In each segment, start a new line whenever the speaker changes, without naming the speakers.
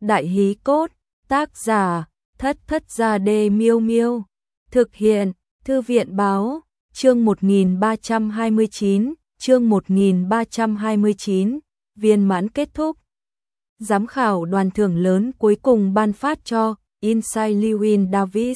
Đại hí cốt, tác giả, Thất Thất Gia Đê Miêu Miêu. Thực hiện, Thư viện báo, chương 1329, chương 1329, viên mãn kết thúc. Giám khảo đoàn thưởng lớn cuối cùng ban phát cho Inside Llewyn Davis.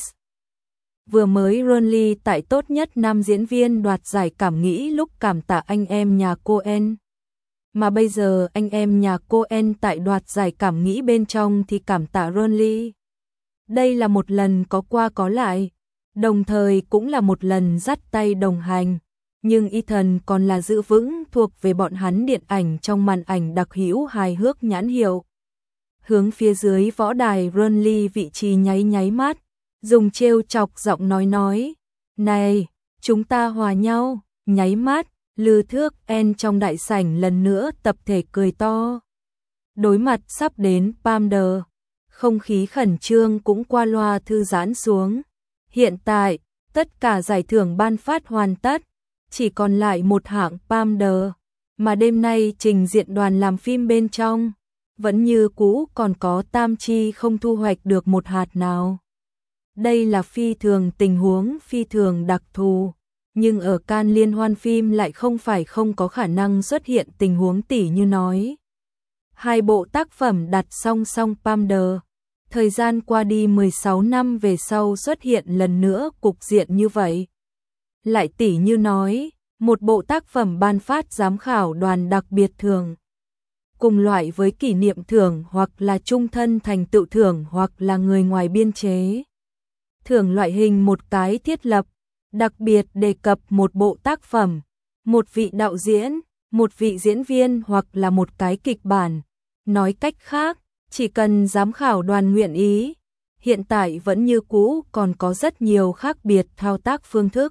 Vừa mới Ronly tại tốt nhất nam diễn viên đoạt giải cảm nghĩ lúc cảm tạ anh em nhà Coen. Mà bây giờ anh em nhà Coen tại đoạt giải cảm nghĩ bên trong thì cảm tạ Ronly. Đây là một lần có qua có lại, đồng thời cũng là một lần dắt tay đồng hành. Nhưng Ethan còn là giữ vững thuộc về bọn hắn điện ảnh trong màn ảnh đặc hữu hài hước nhãn hiệu. Hướng phía dưới võ đài Ronly vị trí nháy mắt, dùng trêu chọc giọng nói. Này, chúng ta hòa nhau, nháy mắt, Lư Thước En trong đại sảnh lần nữa tập thể cười to. Đối mặt sắp đến Palmer, không khí khẩn trương cũng qua loa thư giãn xuống. Hiện tại, tất cả giải thưởng ban phát hoàn tất, chỉ còn lại một hạng Palmer, mà đêm nay trình diện đoàn làm phim bên trong, vẫn như cũ còn có tam chi không thu hoạch được một hạt nào. Đây là phi thường tình huống phi thường đặc thù, nhưng ở Cannes liên hoan phim lại không phải không có khả năng xuất hiện tình huống tỉ như nói. Hai bộ tác phẩm đặt song song Palmer, thời gian qua đi 16 năm về sau xuất hiện lần nữa cục diện như vậy. Lại tỉ như nói, một bộ tác phẩm ban phát giám khảo đoàn đặc biệt thưởng, cùng loại với kỷ niệm thưởng hoặc là trung thân thành tựu thưởng hoặc là người ngoài biên chế. Thưởng loại hình một cái thiết lập, đặc biệt đề cập một bộ tác phẩm, một vị đạo diễn, một vị diễn viên hoặc là một cái kịch bản. Nói cách khác, chỉ cần giám khảo đoàn nguyện ý, hiện tại vẫn như cũ còn có rất nhiều khác biệt thao tác phương thức.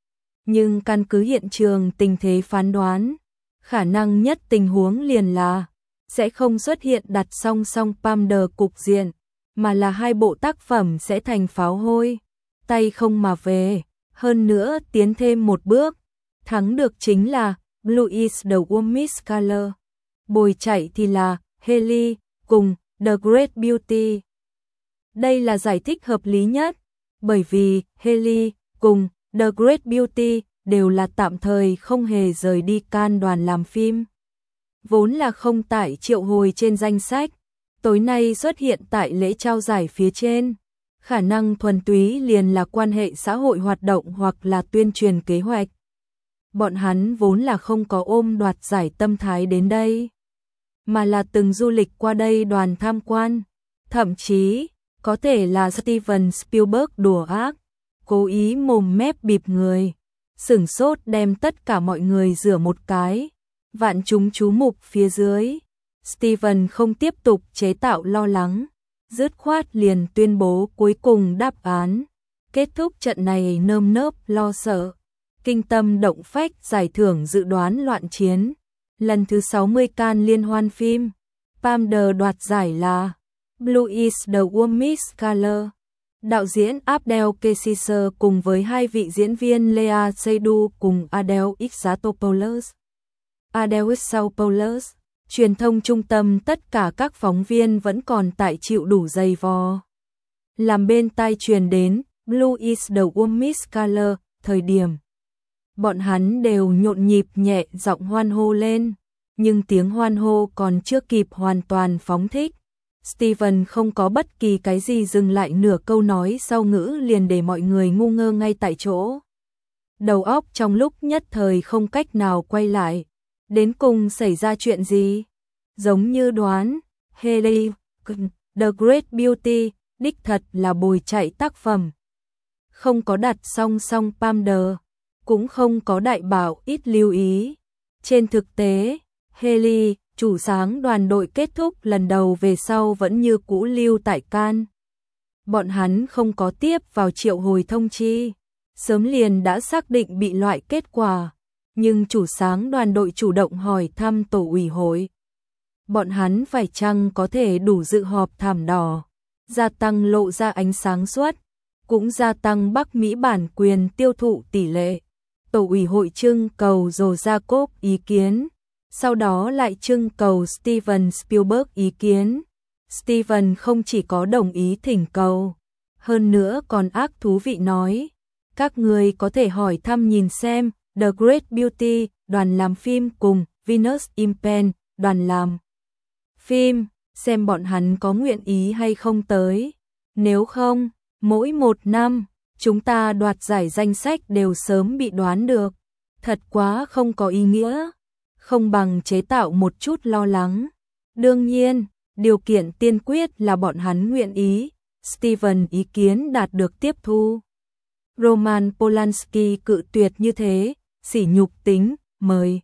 Nhưng căn cứ hiện trường tình thế phán đoán, khả năng nhất tình huống liền là sẽ không xuất hiện đặt song song Palmer cục diện, mà là hai bộ tác phẩm sẽ thành pháo hôi, tay không mà về. Hơn nữa tiến thêm một bước, thắng được chính là Blue is the warmest color. Bồi chạy thì là Hailey cùng The Great Beauty. Đây là giải thích hợp lý nhất, bởi vì Hailey cùng The Great Beauty đều là tạm thời không hề rời đi Cannes đoàn làm phim. Vốn là không tại triệu hồi trên danh sách, tối nay xuất hiện tại lễ trao giải phía trên. Khả năng thuần túy liền là quan hệ xã hội hoạt động hoặc là tuyên truyền kế hoạch. Bọn hắn vốn là không có ôm đoạt giải tâm thái đến đây, mà là từng du lịch qua đây đoàn tham quan. Thậm chí, có thể là Steven Spielberg đùa ác, cố ý mồm mép bịp người, sửng sốt đem tất cả mọi người rửa một cái. Vạn chúng chú mục phía dưới, Steven không tiếp tục chế tạo lo lắng, dứt khoát liền tuyên bố cuối cùng đáp án. Kết thúc trận này nơm nớp lo sợ, kinh tâm động phách giải thưởng dự đoán loạn chiến. Lần thứ 60 Cannes liên hoan phim, Palmer đoạt giải là Blue is the warmest color. Đạo diễn Abdel Kessiser cùng với hai vị diễn viên Lea Seydoux cùng Adele Exarchopoulos. Adele Exarchopoulos. Truyền thông trung tâm tất cả các phóng viên vẫn còn tại chịu đủ dày vò. Làm bên tai truyền đến Blue is the warmest color, thời điểm bọn hắn đều nhộn nhịp nhẹ giọng hoan hô lên, nhưng tiếng hoan hô còn chưa kịp hoàn toàn phóng thích. Steven không có bất kỳ cái gì dừng lại nửa câu nói sau ngữ liền để mọi người ngu ngơ ngay tại chỗ. Đầu óc trong lúc nhất thời không cách nào quay lại. Đến cùng xảy ra chuyện gì? Giống như đoán, Hailey, The Great Beauty, đích thật là bồi chạy tác phẩm. Không có đặt song song Palmer, cũng không có đại bảo ít lưu ý. Trên thực tế, Hailey, chủ sáng đoàn đội kết thúc lần đầu về sau vẫn như cũ lưu tại Cannes. Bọn hắn không có tiếp vào triệu hồi thông chi, sớm liền đã xác định bị loại kết quả. Nhưng chủ sáng đoàn đội chủ động hỏi thăm tổ ủy hội. Bọn hắn phải chăng có thể đủ dự họp thảm đỏ, gia tăng lộ ra ánh sáng suốt, cũng gia tăng Bắc Mỹ bản quyền tiêu thụ tỷ lệ. Tổ ủy hội trưng cầu Joe Jacob ý kiến, sau đó lại trưng cầu Steven Spielberg ý kiến. Steven không chỉ có đồng ý thỉnh cầu, hơn nữa còn ác thú vị nói, các người có thể hỏi thăm nhìn xem The Great Beauty, đoàn làm phim cùng Venus in Pen, đoàn làm phim, xem bọn hắn có nguyện ý hay không tới. Nếu không, mỗi một năm, chúng ta đoạt giải danh sách đều sớm bị đoán được. Thật quá không có ý nghĩa, không bằng chế tạo một chút lo lắng. Đương nhiên, điều kiện tiên quyết là bọn hắn nguyện ý. Steven ý kiến đạt được tiếp thu. Roman Polanski cự tuyệt như thế, sỉ nhục tính, mời.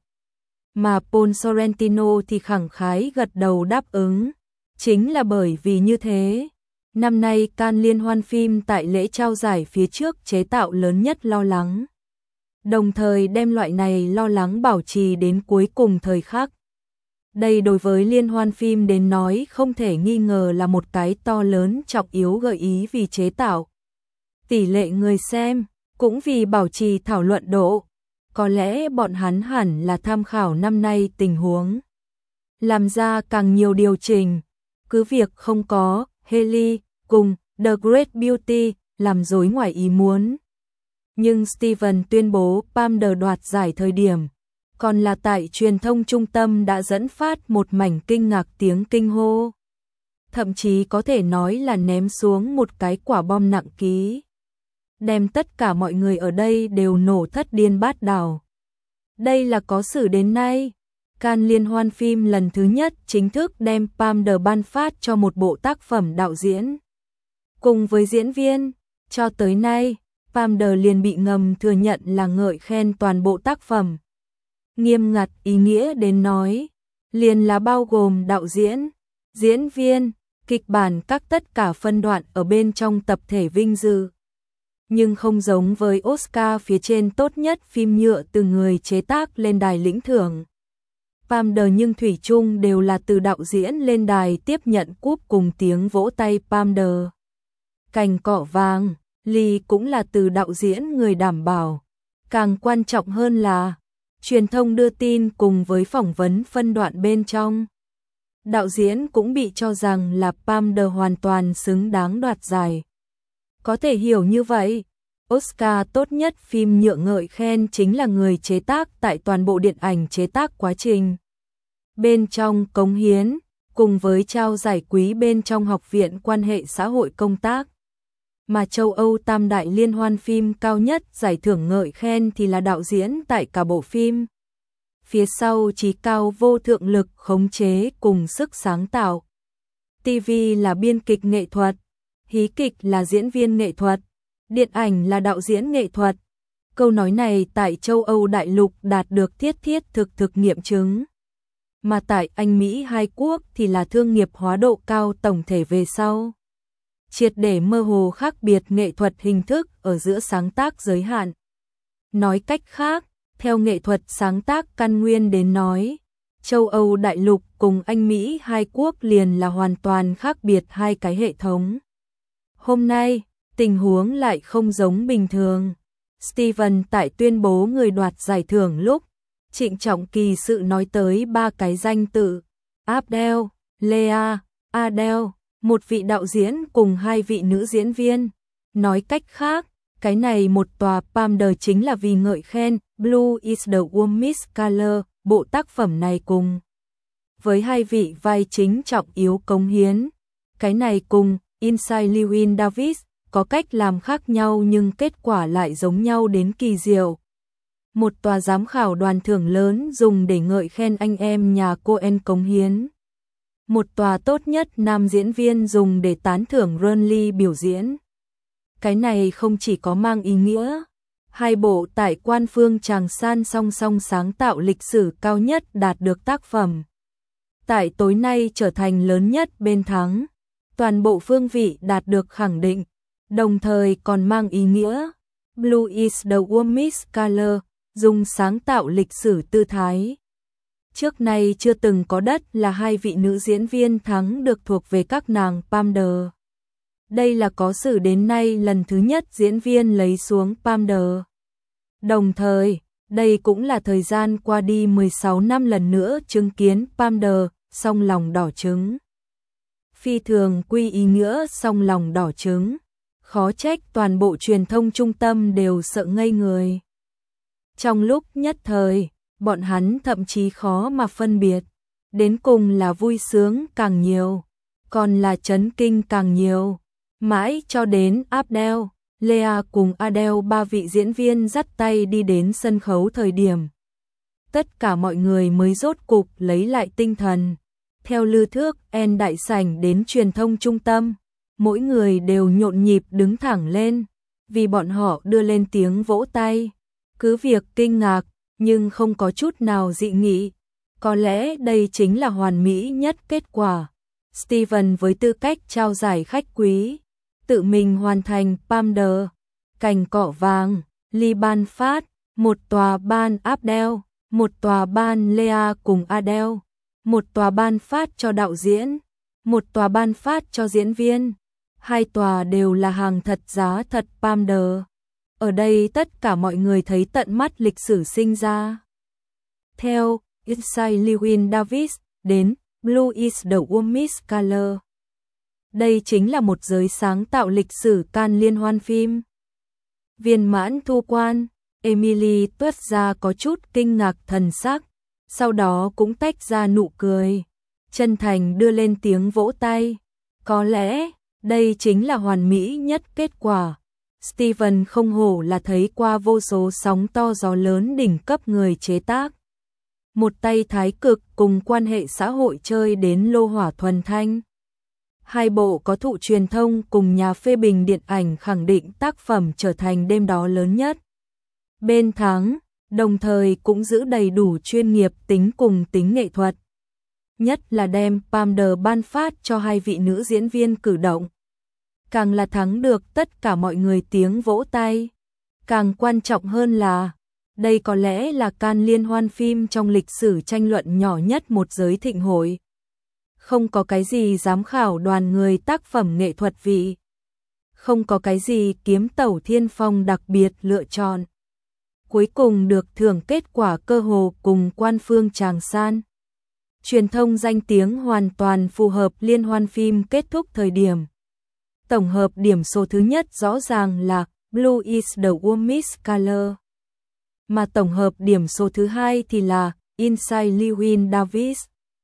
Mà Paul Sorrentino thì khẳng khái gật đầu đáp ứng. Chính là bởi vì như thế, năm nay Cannes liên hoan phim tại lễ trao giải phía trước chế tạo lớn nhất lo lắng. Đồng thời đem loại này lo lắng bảo trì đến cuối cùng thời khắc. Đây đối với liên hoan phim đến nói không thể nghi ngờ là một cái to lớn trọng yếu gợi ý vì chế tạo tỷ lệ người xem, cũng vì bảo trì thảo luận độ. Có lẽ bọn hắn hẳn là tham khảo năm nay tình huống, làm ra càng nhiều điều chỉnh, cứ việc không có Hailey cùng The Great Beauty làm rối ngoài ý muốn. Nhưng Steven tuyên bố Palme d'Or đoạt giải thời điểm, còn là tại truyền thông trung tâm đã dẫn phát một mảnh kinh ngạc tiếng kinh hô. Thậm chí có thể nói là ném xuống một cái quả bom nặng ký, đem tất cả mọi người ở đây đều nổ thất điên bát đảo. Đây là có sử đến nay, Cannes liên hoan phim lần thứ nhất chính thức đem Palme d'Or ban phát cho một bộ tác phẩm đạo diễn. Cùng với diễn viên, cho tới nay, Palme d'Or liền bị ngầm thừa nhận là ngợi khen toàn bộ tác phẩm. Nghiêm ngặt ý nghĩa đến nói, liền là bao gồm đạo diễn, diễn viên, kịch bản các tất cả phân đoạn ở bên trong tập thể vinh dự. Nhưng không giống với Oscar phía trên tốt nhất phim nhựa từ người chế tác lên đài lĩnh thưởng. Palme d'Or nhưng thủy chung đều là từ đạo diễn lên đài tiếp nhận cúp cùng tiếng vỗ tay Palme d'Or. Cành cọ vàng, ly cũng là từ đạo diễn người đảm bảo. Càng quan trọng hơn là truyền thông đưa tin cùng với phỏng vấn phân đoạn bên trong. Đạo diễn cũng bị cho rằng là Palme d'Or hoàn toàn xứng đáng đoạt giải. Có thể hiểu như vậy, Oscar tốt nhất phim nhựa ngợi khen chính là người chế tác tại toàn bộ điện ảnh chế tác quá trình. Bên trong cống hiến, cùng với trao giải quý bên trong Học viện Quan hệ xã hội công tác. Mà châu Âu tam đại liên hoan phim cao nhất giải thưởng ngợi khen thì là đạo diễn tại cả bộ phim. Phía sau chí cao vô thượng lực khống chế cùng sức sáng tạo. TV là biên kịch nghệ thuật, hí kịch là diễn viên nghệ thuật, điện ảnh là đạo diễn nghệ thuật. Câu nói này tại châu Âu đại lục đạt được thiết thực nghiệm chứng. Mà tại Anh Mỹ hai quốc thì là thương nghiệp hóa độ cao tổng thể về sau. Triệt để mơ hồ khác biệt nghệ thuật hình thức ở giữa sáng tác giới hạn. Nói cách khác, theo nghệ thuật sáng tác căn nguyên đến nói, châu Âu đại lục cùng Anh Mỹ hai quốc liền là hoàn toàn khác biệt hai cái hệ thống. Hôm nay, tình huống lại không giống bình thường. Steven tại tuyên bố người đoạt giải thưởng lúc, trịnh trọng kỳ sự nói tới ba cái danh tự, Abdel, Lea, Adele, một vị đạo diễn cùng hai vị nữ diễn viên. Nói cách khác, cái này một tòa Palme d'Or chính là vì ngợi khen Blue is the warmest color, bộ tác phẩm này cùng với hai vị vai chính trọng yếu cống hiến. Cái này cùng Inside Llewyn Davis có cách làm khác nhau nhưng kết quả lại giống nhau đến kỳ diệu. Một tòa giám khảo đoàn thưởng lớn dùng để ngợi khen anh em nhà Coen cống hiến. Một tòa tốt nhất nam diễn viên dùng để tán thưởng Ron Lee biểu diễn. Cái này không chỉ có mang ý nghĩa, hai bộ tại quan phương Tràng San song song sáng tạo lịch sử cao nhất đạt được tác phẩm. Tại tối nay trở thành lớn nhất bên thắng, toàn bộ phương vị đạt được khẳng định, đồng thời còn mang ý nghĩa, Blue is the warmest color, dùng sáng tạo lịch sử tư thái. Trước nay chưa từng có đất là hai vị nữ diễn viên thắng được thuộc về các nàng Palme d'Or. Đây là có sử đến nay lần thứ nhất diễn viên lấy xuống Palme d'Or. Đồng thời, đây cũng là thời gian qua đi 16 năm lần nữa chứng kiến Palme d'Or, song lòng đỏ trứng. phi thường quy ý nghĩa song lòng đỏ trứng. Khó trách toàn bộ truyền thông trung tâm đều sợ ngây người. Trong lúc nhất thời, bọn hắn thậm chí khó mà phân biệt. Đến cùng là vui sướng càng nhiều, còn là chấn kinh càng nhiều. Mãi cho đến Abdel, Lea cùng Adele, ba vị diễn viên dắt tay đi đến sân khấu thời điểm. Tất cả mọi người mới rốt cục lấy lại tinh thần. Theo lư thước En đại sảnh đến truyền thông trung tâm, mỗi người đều nhộn nhịp đứng thẳng lên, vì bọn họ đưa lên tiếng vỗ tay. Cứ việc kinh ngạc, nhưng không có chút nào dị nghị. Có lẽ đây chính là hoàn mỹ nhất kết quả. Steven với tư cách trao giải khách quý, tự mình hoàn thành Palme d'Or, cành cọ vàng, ly ban phát, một tòa ban Abdel, một tòa ban Lea cùng Adele, một tòa ban phát cho đạo diễn, một tòa ban phát cho diễn viên. Hai tòa đều là hàng thật giá thật Palme d'Or. Ở đây tất cả mọi người thấy tận mắt lịch sử sinh ra. Theo Inside Llewyn Davis đến Blue is the warmest color. Đây chính là một giới sáng tạo lịch sử Cannes liên hoan phim. Viên mãn thu quan, Emily toát ra có chút kinh ngạc thần sắc, sau đó cũng tách ra nụ cười, chân thành đưa lên tiếng vỗ tay. Có lẽ, đây chính là hoàn mỹ nhất kết quả. Steven không hổ là thấy qua vô số sóng to gió lớn đỉnh cấp người chế tác. Một tay thái cực cùng quan hệ xã hội chơi đến lô hỏa thuần thanh. Hai bộ có thụ truyền thông cùng nhà phê bình điện ảnh khẳng định tác phẩm trở thành đêm đó lớn nhất. Bên thắng, đồng thời cũng giữ đầy đủ chuyên nghiệp tính cùng tính nghệ thuật. Nhất là đem Palme d'Or ban phát cho hai vị nữ diễn viên cử động. Càng là thắng được tất cả mọi người tiếng vỗ tay. Càng quan trọng hơn là, đây có lẽ là Cannes liên hoan phim trong lịch sử tranh luận nhỏ nhất một giới thịnh hội. Không có cái gì giám khảo đoàn người tác phẩm nghệ thuật vị. Không có cái gì kiếm tẩu thiên phong đặc biệt lựa chọn. Cuối cùng được thưởng kết quả cơ hồ cùng quan phương tràng san. Truyền thông danh tiếng hoàn toàn phù hợp liên hoan phim kết thúc thời điểm. Tổng hợp điểm số thứ nhất rõ ràng là Blue is the warmest color. Mà tổng hợp điểm số thứ hai thì là Inside Llewyn Davis.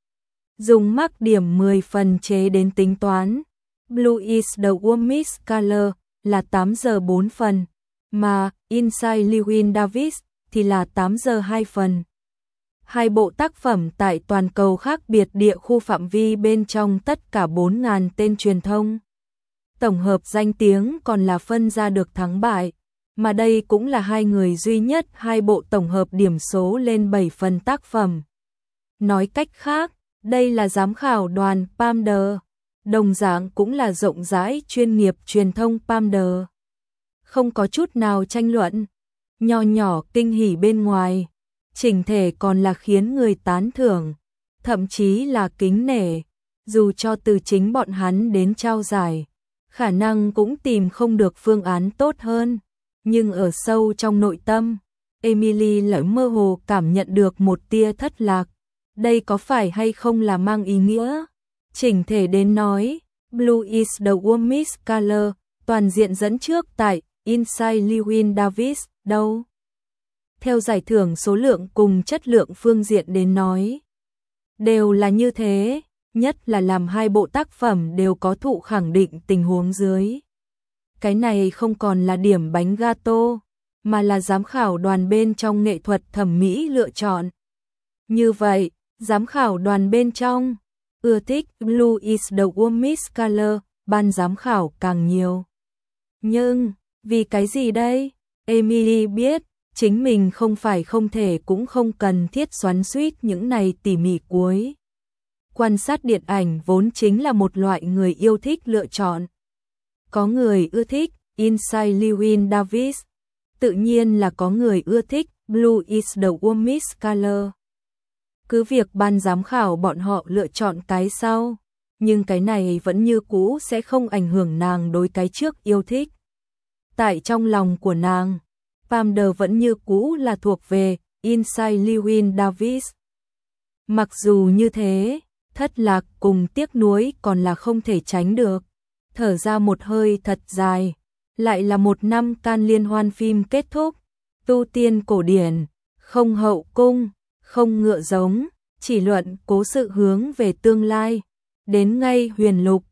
Dùng mác điểm 10 phần chế đến tính toán, Blue is the warmest color là 8 giờ 4 phần, mà Inside Llewyn Davis thì là 8 giờ 2 phần. Hai bộ tác phẩm tại toàn cầu khác biệt địa khu phạm vi bên trong tất cả 4.000 tên truyền thông. Tổng hợp danh tiếng còn là phân ra được thắng bại, mà đây cũng là hai người duy nhất hai bộ tổng hợp điểm số lên 7 phần tác phẩm. Nói cách khác, đây là giám khảo đoàn Palme d'Or, đồng dạng cũng là rộng rãi chuyên nghiệp truyền thông Palme d'Or. Không có chút nào tranh luận, nho nhỏ kinh hỉ bên ngoài, chỉnh thể còn là khiến người tán thưởng, thậm chí là kính nể, dù cho từ chính bọn hắn đến trao giải, khả năng cũng tìm không được phương án tốt hơn, nhưng ở sâu trong nội tâm, Emily lại mơ hồ cảm nhận được một tia thất lạc. Đây có phải hay không là mang ý nghĩa? Chỉnh thể đến nói, Blue is the warmest color, toàn diện dẫn trước tại Inside Llewyn Davis, đâu? Theo giải thưởng số lượng cùng chất lượng phương diện đến nói, đều là như thế, nhất là làm hai bộ tác phẩm đều có thụ khẳng định tình huống dưới. Cái này không còn là điểm bánh gato, mà là giám khảo đoàn bên trong nghệ thuật thẩm mỹ lựa chọn. Như vậy, giám khảo đoàn bên trong ưa thích Blue is the warmest color, ban giám khảo càng nhiều. Nhưng, vì cái gì đây? Emily biết, chính mình không phải không thể cũng không cần thiết xoắn xuýt những này tỉ mỉ cuối. Quan sát điện ảnh vốn chính là một loại người yêu thích lựa chọn. Có người ưa thích Inside Llewyn Davis, tự nhiên là có người ưa thích Blue is the warmest color. Cứ việc ban giám khảo bọn họ lựa chọn cái sau, nhưng cái này vẫn như cũ sẽ không ảnh hưởng nàng đối cái trước yêu thích. Tại trong lòng của nàng, Palme d'Or vẫn như cũ là thuộc về Inside Llewyn Davis. Mặc dù như thế, thất lạc cùng tiếc nuối còn là không thể tránh được. Thở ra một hơi thật dài, lại là một năm can liên hoan phim kết thúc, tu tiên cổ điển, không hậu cung, không ngựa giống, chỉ luận cố sự hướng về tương lai. Đến ngay huyền lục,